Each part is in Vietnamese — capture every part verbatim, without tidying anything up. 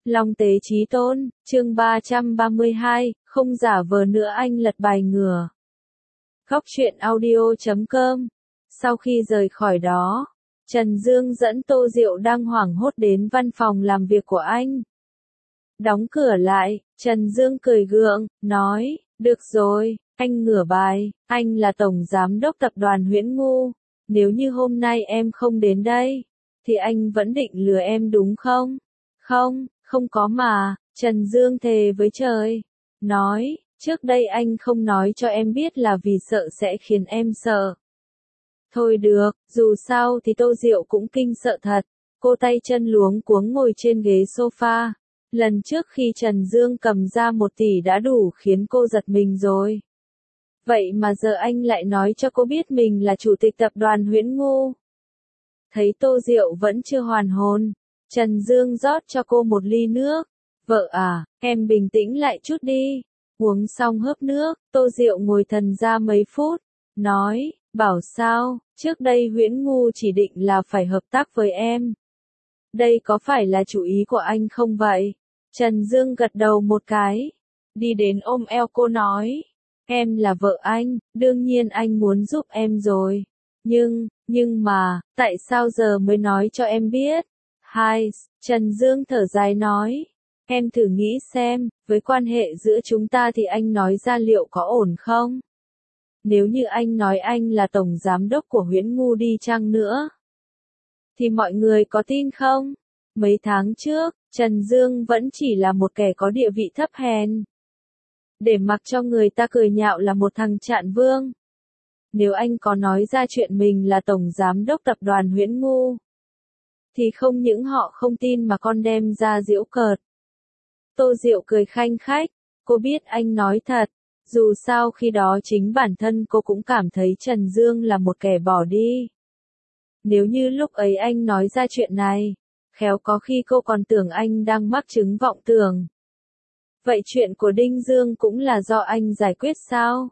Long tế chí tôn, chương ba trăm ba mươi hai, không giả vờ nữa anh lật bài ngửa. Góc truyện audio chấm com. Sau khi rời khỏi đó, Trần Dương dẫn Tô Diệu đang hoảng hốt đến văn phòng làm việc của anh. Đóng cửa lại, Trần Dương cười gượng, nói, được rồi, anh ngửa bài, anh là tổng giám đốc tập đoàn Huyễn Ngu. Nếu như hôm nay em không đến đây, thì anh vẫn định lừa em đúng không? Không, không có mà, Trần Dương thề với trời. Nói, trước đây anh không nói cho em biết là vì sợ sẽ khiến em sợ. Thôi được, dù sao thì Tô Diệu cũng kinh sợ thật. Cô tay chân luống cuống ngồi trên ghế sofa. Lần trước khi Trần Dương cầm ra một tỷ đã đủ khiến cô giật mình rồi. Vậy mà giờ anh lại nói cho cô biết mình là chủ tịch tập đoàn Huyễn Ngu. Thấy Tô Diệu vẫn chưa hoàn hồn, Trần Dương rót cho cô một ly nước. Vợ à, em bình tĩnh lại chút đi. Uống xong hớp nước, Tô Diệu ngồi thần ra mấy phút. Nói, bảo sao, trước đây Huyễn Ngu chỉ định là phải hợp tác với em. Đây có phải là chủ ý của anh không vậy? Trần Dương gật đầu một cái. Đi đến ôm eo cô nói. Em là vợ anh, đương nhiên anh muốn giúp em rồi. Nhưng, nhưng mà, tại sao giờ mới nói cho em biết? Hai, Trần Dương thở dài nói. Em thử nghĩ xem, với quan hệ giữa chúng ta thì anh nói ra liệu có ổn không? Nếu như anh nói anh là tổng giám đốc của Huyễn Ngu đi chăng nữa, thì mọi người có tin không? Mấy tháng trước, Trần Dương vẫn chỉ là một kẻ có địa vị thấp hèn. Để mặc cho người ta cười nhạo là một thằng trạn vương. Nếu anh có nói ra chuyện mình là tổng giám đốc tập đoàn Huyễn Ngu, thì không những họ không tin mà còn đem ra giễu cợt. Tô Diệu cười khanh khách, cô biết anh nói thật, dù sao khi đó chính bản thân cô cũng cảm thấy Trần Dương là một kẻ bỏ đi. Nếu như lúc ấy anh nói ra chuyện này, khéo có khi cô còn tưởng anh đang mắc chứng vọng tưởng. Vậy chuyện của Đinh Dương cũng là do anh giải quyết sao?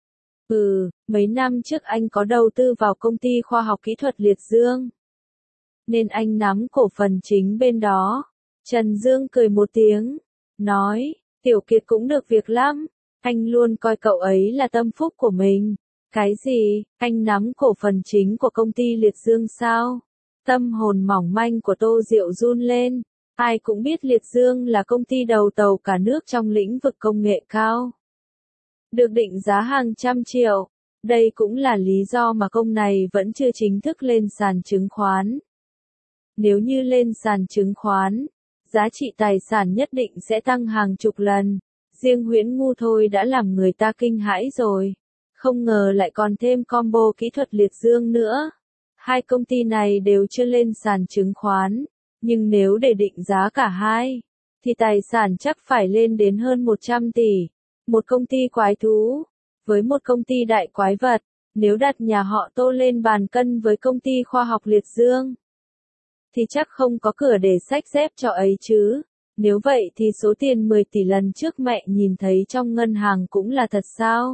Ừ, mấy năm trước anh có đầu tư vào công ty khoa học kỹ thuật Liệt Dương, nên anh nắm cổ phần chính bên đó. Trần Dương cười một tiếng, nói, Tiểu Kiệt cũng được việc lắm, anh luôn coi cậu ấy là tâm phúc của mình. Cái gì, anh nắm cổ phần chính của công ty Liệt Dương sao? Tâm hồn mỏng manh của Tô Diệu run lên. Ai cũng biết Liệt Dương là công ty đầu tàu cả nước trong lĩnh vực công nghệ cao. Được định giá hàng trăm triệu. Đây cũng là lý do mà công này vẫn chưa chính thức lên sàn chứng khoán. Nếu như lên sàn chứng khoán, giá trị tài sản nhất định sẽ tăng hàng chục lần. Riêng Huyễn Ngu thôi đã làm người ta kinh hãi rồi. Không ngờ lại còn thêm combo kỹ thuật Liệt Dương nữa. Hai công ty này đều chưa lên sàn chứng khoán. Nhưng nếu để định giá cả hai, thì tài sản chắc phải lên đến hơn một trăm tỷ. Một công ty quái thú, với một công ty đại quái vật, nếu đặt nhà họ Tô lên bàn cân với công ty khoa học Liệt Dương, thì chắc không có cửa để xách dép cho ấy chứ. Nếu vậy thì số tiền mười tỷ lần trước mẹ nhìn thấy trong ngân hàng cũng là thật sao?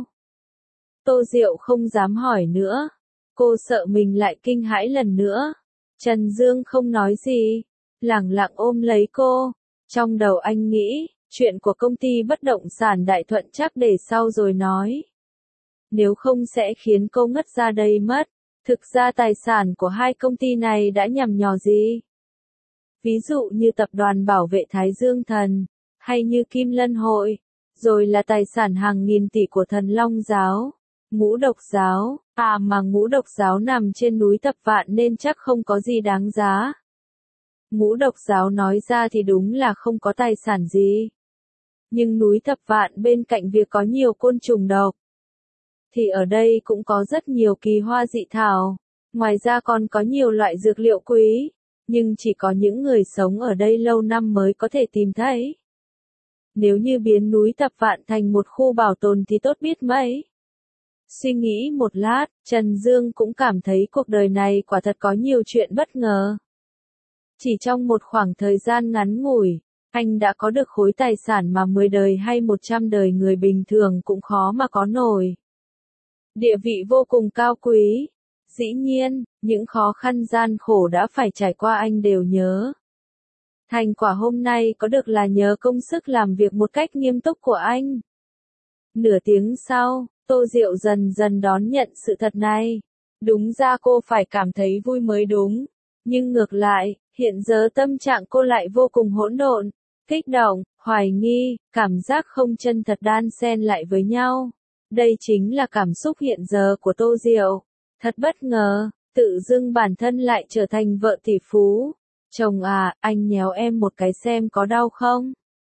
Tô Diệu không dám hỏi nữa. Cô sợ mình lại kinh hãi lần nữa. Trần Dương không nói gì, lẳng lặng ôm lấy cô. Trong đầu anh nghĩ, chuyện của công ty bất động sản Đại Thuận chắc để sau rồi nói. Nếu không sẽ khiến cô ngất ra đây mất. Thực ra tài sản của hai công ty này đã nhằm nhò gì? Ví dụ như tập đoàn bảo vệ Thái Dương Thần, hay như Kim Lân Hội, rồi là tài sản hàng nghìn tỷ của Thần Long Giáo, Ngũ Độc Giáo, à mà Ngũ Độc Giáo nằm trên núi Thập Vạn nên chắc không có gì đáng giá. Ngũ Độc Giáo nói ra thì đúng là không có tài sản gì. Nhưng núi Thập Vạn bên cạnh việc có nhiều côn trùng độc, thì ở đây cũng có rất nhiều kỳ hoa dị thảo. Ngoài ra còn có nhiều loại dược liệu quý, nhưng chỉ có những người sống ở đây lâu năm mới có thể tìm thấy. Nếu như biến núi Thập Vạn thành một khu bảo tồn thì tốt biết mấy. Suy nghĩ một lát, Trần Dương cũng cảm thấy cuộc đời này quả thật có nhiều chuyện bất ngờ. Chỉ trong một khoảng thời gian ngắn ngủi, anh đã có được khối tài sản mà mười đời hay một trăm đời người bình thường cũng khó mà có nổi. Địa vị vô cùng cao quý. Dĩ nhiên, những khó khăn gian khổ đã phải trải qua anh đều nhớ. Thành quả hôm nay có được là nhờ công sức làm việc một cách nghiêm túc của anh. Nửa tiếng sau, Tô Diệu dần dần đón nhận sự thật này. Đúng ra cô phải cảm thấy vui mới đúng. Nhưng ngược lại, hiện giờ tâm trạng cô lại vô cùng hỗn độn, kích động, hoài nghi, cảm giác không chân thật đan xen lại với nhau. Đây chính là cảm xúc hiện giờ của Tô Diệu. Thật bất ngờ, tự dưng bản thân lại trở thành vợ tỷ phú. Chồng à, anh nhéo em một cái xem có đau không?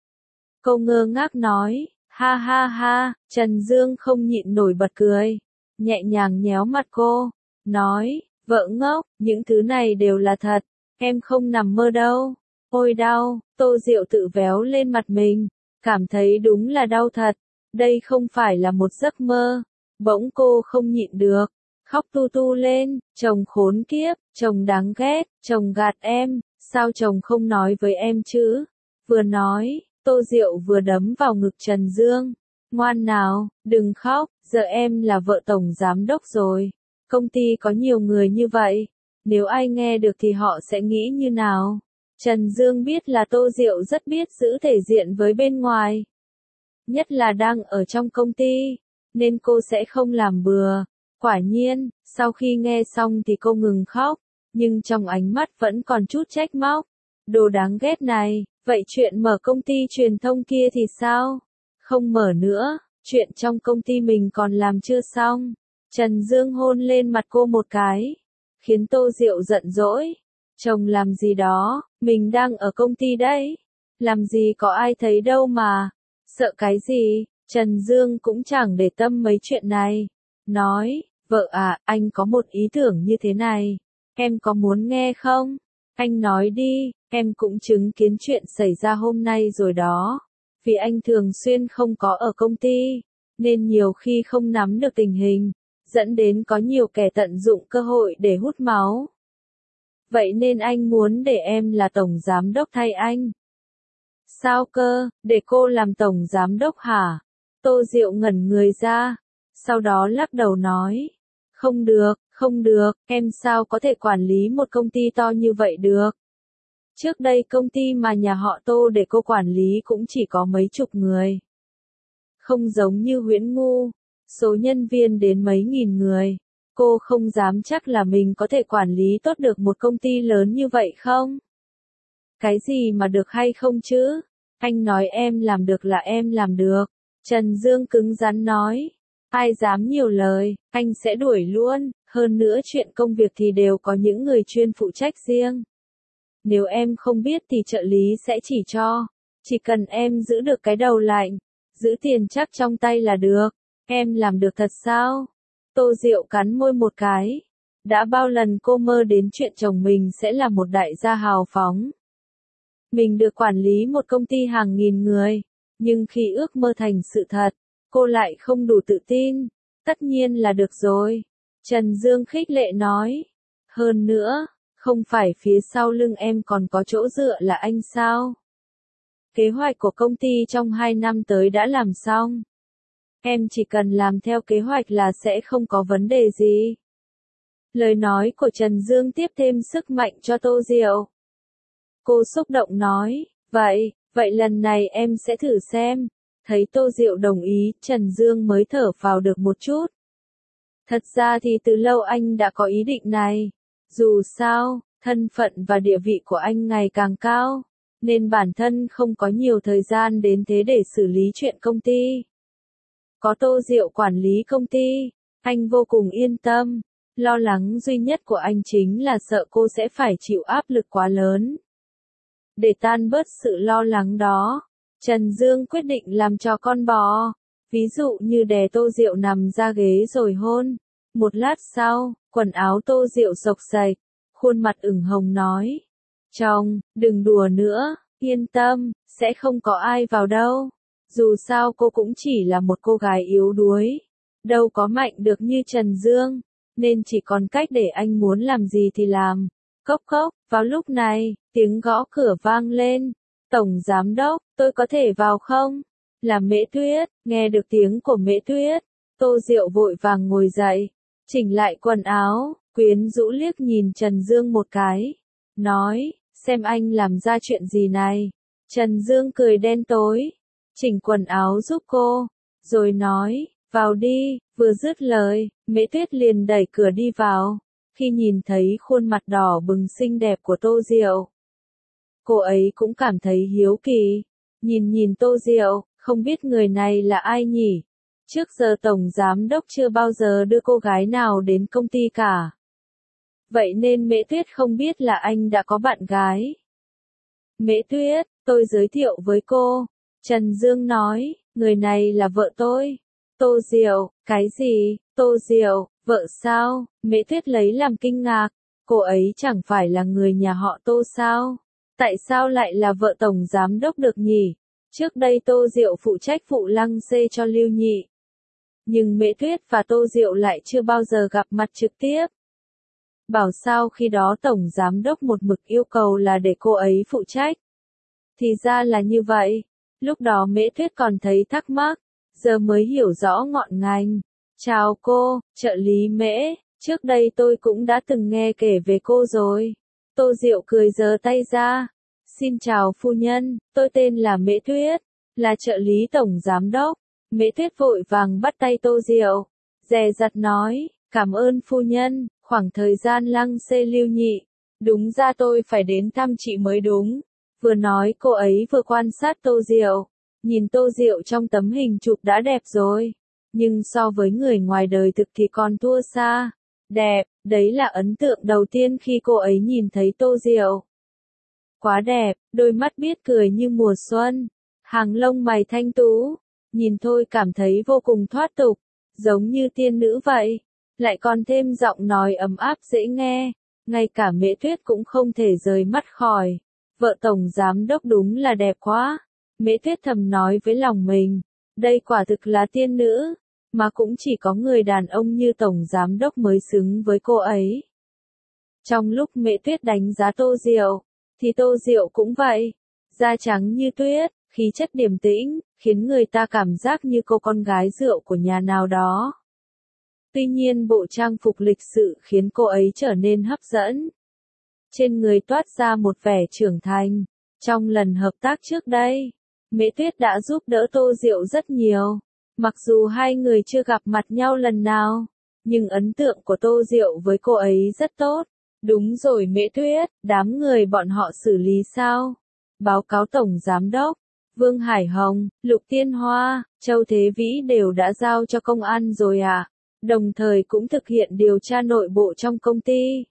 Cô ngơ ngác nói, ha ha ha, Trần Dương không nhịn nổi bật cười. Nhẹ nhàng nhéo mặt cô, nói, vợ ngốc, những thứ này đều là thật, em không nằm mơ đâu. Ôi đau, Tô Diệu tự véo lên mặt mình, cảm thấy đúng là đau thật, đây không phải là một giấc mơ. Bỗng cô không nhịn được, khóc tu tu lên, chồng khốn kiếp, chồng đáng ghét, chồng gạt em, sao chồng không nói với em chứ? Vừa nói, Tô Diệu vừa đấm vào ngực Trần Dương. Ngoan nào, đừng khóc, giờ em là vợ tổng giám đốc rồi. Công ty có nhiều người như vậy, nếu ai nghe được thì họ sẽ nghĩ như nào? Trần Dương biết là Tô Diệu rất biết giữ thể diện với bên ngoài. Nhất là đang ở trong công ty, nên cô sẽ không làm bừa. Quả nhiên, sau khi nghe xong thì cô ngừng khóc, nhưng trong ánh mắt vẫn còn chút trách móc. Đồ đáng ghét này, vậy chuyện mở công ty truyền thông kia thì sao? Không mở nữa, chuyện trong công ty mình còn làm chưa xong. Trần Dương hôn lên mặt cô một cái, khiến Tô Diệu giận dỗi. Chồng làm gì đó, mình đang ở công ty đấy. Làm gì có ai thấy đâu mà. Sợ cái gì, Trần Dương cũng chẳng để tâm mấy chuyện này. Nói, vợ à, anh có một ý tưởng như thế này. Em có muốn nghe không? Anh nói đi, em cũng chứng kiến chuyện xảy ra hôm nay rồi đó. Vì anh thường xuyên không có ở công ty, nên nhiều khi không nắm được tình hình, dẫn đến có nhiều kẻ tận dụng cơ hội để hút máu. Vậy nên anh muốn để em là tổng giám đốc thay anh. Sao cơ, để cô làm tổng giám đốc hả? Tô Diệu ngẩn người ra, sau đó lắc đầu nói. Không được, không được, em sao có thể quản lý một công ty to như vậy được? Trước đây công ty mà nhà họ Tô để cô quản lý cũng chỉ có mấy chục người. Không giống như Huyễn Ngu, số nhân viên đến mấy nghìn người. Cô không dám chắc là mình có thể quản lý tốt được một công ty lớn như vậy không? Cái gì mà được hay không chứ? Anh nói em làm được là em làm được. Trần Dương cứng rắn nói. Ai dám nhiều lời, anh sẽ đuổi luôn. Hơn nữa chuyện công việc thì đều có những người chuyên phụ trách riêng. Nếu em không biết thì trợ lý sẽ chỉ cho. Chỉ cần em giữ được cái đầu lạnh, giữ tiền chắc trong tay là được. Em làm được thật sao? Tô Diệu cắn môi một cái. Đã bao lần cô mơ đến chuyện chồng mình sẽ là một đại gia hào phóng. Mình được quản lý một công ty hàng nghìn người. Nhưng khi ước mơ thành sự thật, cô lại không đủ tự tin. Tất nhiên là được rồi. Trần Dương khích lệ nói. Hơn nữa, không phải phía sau lưng em còn có chỗ dựa là anh sao? Kế hoạch của công ty trong hai năm tới đã làm xong. Em chỉ cần làm theo kế hoạch là sẽ không có vấn đề gì. Lời nói của Trần Dương tiếp thêm sức mạnh cho Tô Diệu. Cô xúc động nói, vậy, vậy lần này em sẽ thử xem. Thấy Tô Diệu đồng ý, Trần Dương mới thở phào được một chút. Thật ra thì từ lâu anh đã có ý định này. Dù sao, thân phận và địa vị của anh ngày càng cao, nên bản thân không có nhiều thời gian đến thế để xử lý chuyện công ty. Có Tô Diệu quản lý công ty, anh vô cùng yên tâm. Lo lắng duy nhất của anh chính là sợ cô sẽ phải chịu áp lực quá lớn. Để tan bớt sự lo lắng đó, Trần Dương quyết định làm trò con bò. Ví dụ như đè Tô Diệu nằm ra ghế rồi hôn. Một lát sau, quần áo Tô Diệu xộc xệch, khuôn mặt ửng hồng nói. Chồng, đừng đùa nữa, yên tâm, sẽ không có ai vào đâu. Dù sao cô cũng chỉ là một cô gái yếu đuối, đâu có mạnh được như Trần Dương, nên chỉ còn cách để anh muốn làm gì thì làm. Cốc cốc, vào lúc này, tiếng gõ cửa vang lên. Tổng giám đốc, tôi có thể vào không? Là Mễ Tuyết, nghe được tiếng của Mễ Tuyết, Tô Diệu vội vàng ngồi dậy, chỉnh lại quần áo, quyến rũ liếc nhìn Trần Dương một cái, nói, xem anh làm ra chuyện gì này. Trần Dương cười đen tối, chỉnh quần áo giúp cô, rồi nói, vào đi, vừa dứt lời, Mễ Tuyết liền đẩy cửa đi vào, khi nhìn thấy khuôn mặt đỏ bừng xinh đẹp của Tô Diệu. Cô ấy cũng cảm thấy hiếu kỳ, nhìn nhìn Tô Diệu, không biết người này là ai nhỉ? Trước giờ Tổng Giám Đốc chưa bao giờ đưa cô gái nào đến công ty cả. Vậy nên Mễ Tuyết không biết là anh đã có bạn gái. Mễ Tuyết, tôi giới thiệu với cô. Trần Dương nói, người này là vợ tôi. Tô Diệu, cái gì? Tô Diệu, vợ sao? Mễ Tuyết lấy làm kinh ngạc. Cô ấy chẳng phải là người nhà họ Tô sao? Tại sao lại là vợ Tổng Giám Đốc được nhỉ? Trước đây Tô Diệu phụ trách phụ lăng xê cho Lưu Nhị. Nhưng Mễ Tuyết và Tô Diệu lại chưa bao giờ gặp mặt trực tiếp. Bảo sao khi đó Tổng Giám Đốc một mực yêu cầu là để cô ấy phụ trách. Thì ra là như vậy. Lúc đó Mễ Tuyết còn thấy thắc mắc, giờ mới hiểu rõ ngọn ngành. Chào cô, trợ lý Mễ, trước đây tôi cũng đã từng nghe kể về cô rồi. Tô Diệu cười giơ tay ra. Xin chào phu nhân, tôi tên là Mễ Tuyết, là trợ lý Tổng Giám Đốc. Mễ Tuyết vội vàng bắt tay Tô Diệu, dè dặt nói, cảm ơn phu nhân, khoảng thời gian lăng xê Lưu Nhị, đúng ra tôi phải đến thăm chị mới đúng. Vừa nói cô ấy vừa quan sát Tô Diệu, nhìn Tô Diệu trong tấm hình chụp đã đẹp rồi, nhưng so với người ngoài đời thực thì còn thua xa. Đẹp, đấy là ấn tượng đầu tiên khi cô ấy nhìn thấy Tô Diệu. Quá đẹp, đôi mắt biết cười như mùa xuân, hàng lông mày thanh tú, nhìn thôi cảm thấy vô cùng thoát tục, giống như tiên nữ vậy, lại còn thêm giọng nói ấm áp dễ nghe, ngay cả Mễ Tuyết cũng không thể rời mắt khỏi. Vợ Tổng Giám Đốc đúng là đẹp quá, Mễ Tuyết thầm nói với lòng mình, đây quả thực là tiên nữ, mà cũng chỉ có người đàn ông như Tổng Giám Đốc mới xứng với cô ấy. Trong lúc Mễ Tuyết đánh giá Tô Diệu, thì Tô Diệu cũng vậy, da trắng như tuyết, khí chất điềm tĩnh, khiến người ta cảm giác như cô con gái rượu của nhà nào đó. Tuy nhiên bộ trang phục lịch sự khiến cô ấy trở nên hấp dẫn. Trên người toát ra một vẻ trưởng thành. Trong lần hợp tác trước đây, Mễ Tuyết đã giúp đỡ Tô Diệu rất nhiều. Mặc dù hai người chưa gặp mặt nhau lần nào, nhưng ấn tượng của Tô Diệu với cô ấy rất tốt. Đúng rồi Mễ Tuyết, đám người bọn họ xử lý sao? Báo cáo Tổng Giám Đốc, Vương Hải Hồng, Lục Tiên Hoa, Châu Thế Vĩ đều đã giao cho công an rồi à? Đồng thời cũng thực hiện điều tra nội bộ trong công ty.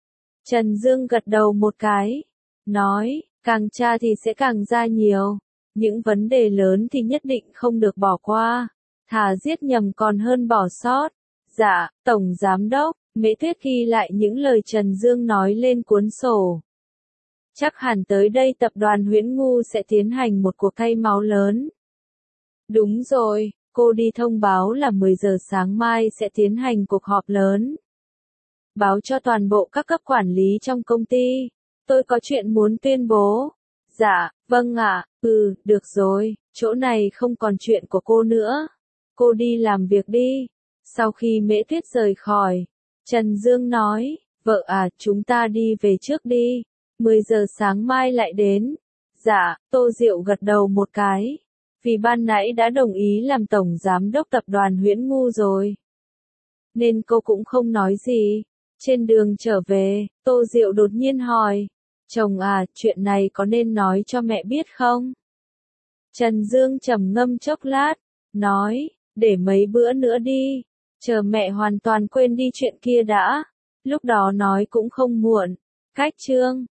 Trần Dương gật đầu một cái, nói, càng tra thì sẽ càng ra nhiều. Những vấn đề lớn thì nhất định không được bỏ qua. Thà giết nhầm còn hơn bỏ sót. Dạ, Tổng Giám Đốc, Mễ Tuyết ghi lại những lời Trần Dương nói lên cuốn sổ. Chắc hẳn tới đây tập đoàn Huyễn Ngu sẽ tiến hành một cuộc thay máu lớn. Đúng rồi, cô đi thông báo là mười giờ sáng mai sẽ tiến hành cuộc họp lớn. Báo cho toàn bộ các cấp quản lý trong công ty. Tôi có chuyện muốn tuyên bố. Dạ, vâng ạ, ừ, được rồi, chỗ này không còn chuyện của cô nữa. Cô đi làm việc đi. Sau khi Mễ Tuyết rời khỏi, Trần Dương nói, vợ à, chúng ta đi về trước đi. mười giờ sáng mai lại đến. Dạ, Tô Diệu gật đầu một cái. Vì ban nãy đã đồng ý làm Tổng Giám Đốc tập đoàn Huyễn Ngu rồi, nên cô cũng không nói gì. Trên đường trở về, Tô Diệu đột nhiên hỏi, chồng à, chuyện này có nên nói cho mẹ biết không? Trần Dương trầm ngâm chốc lát, nói, để mấy bữa nữa đi, chờ mẹ hoàn toàn quên đi chuyện kia đã, lúc đó nói cũng không muộn. Cách chương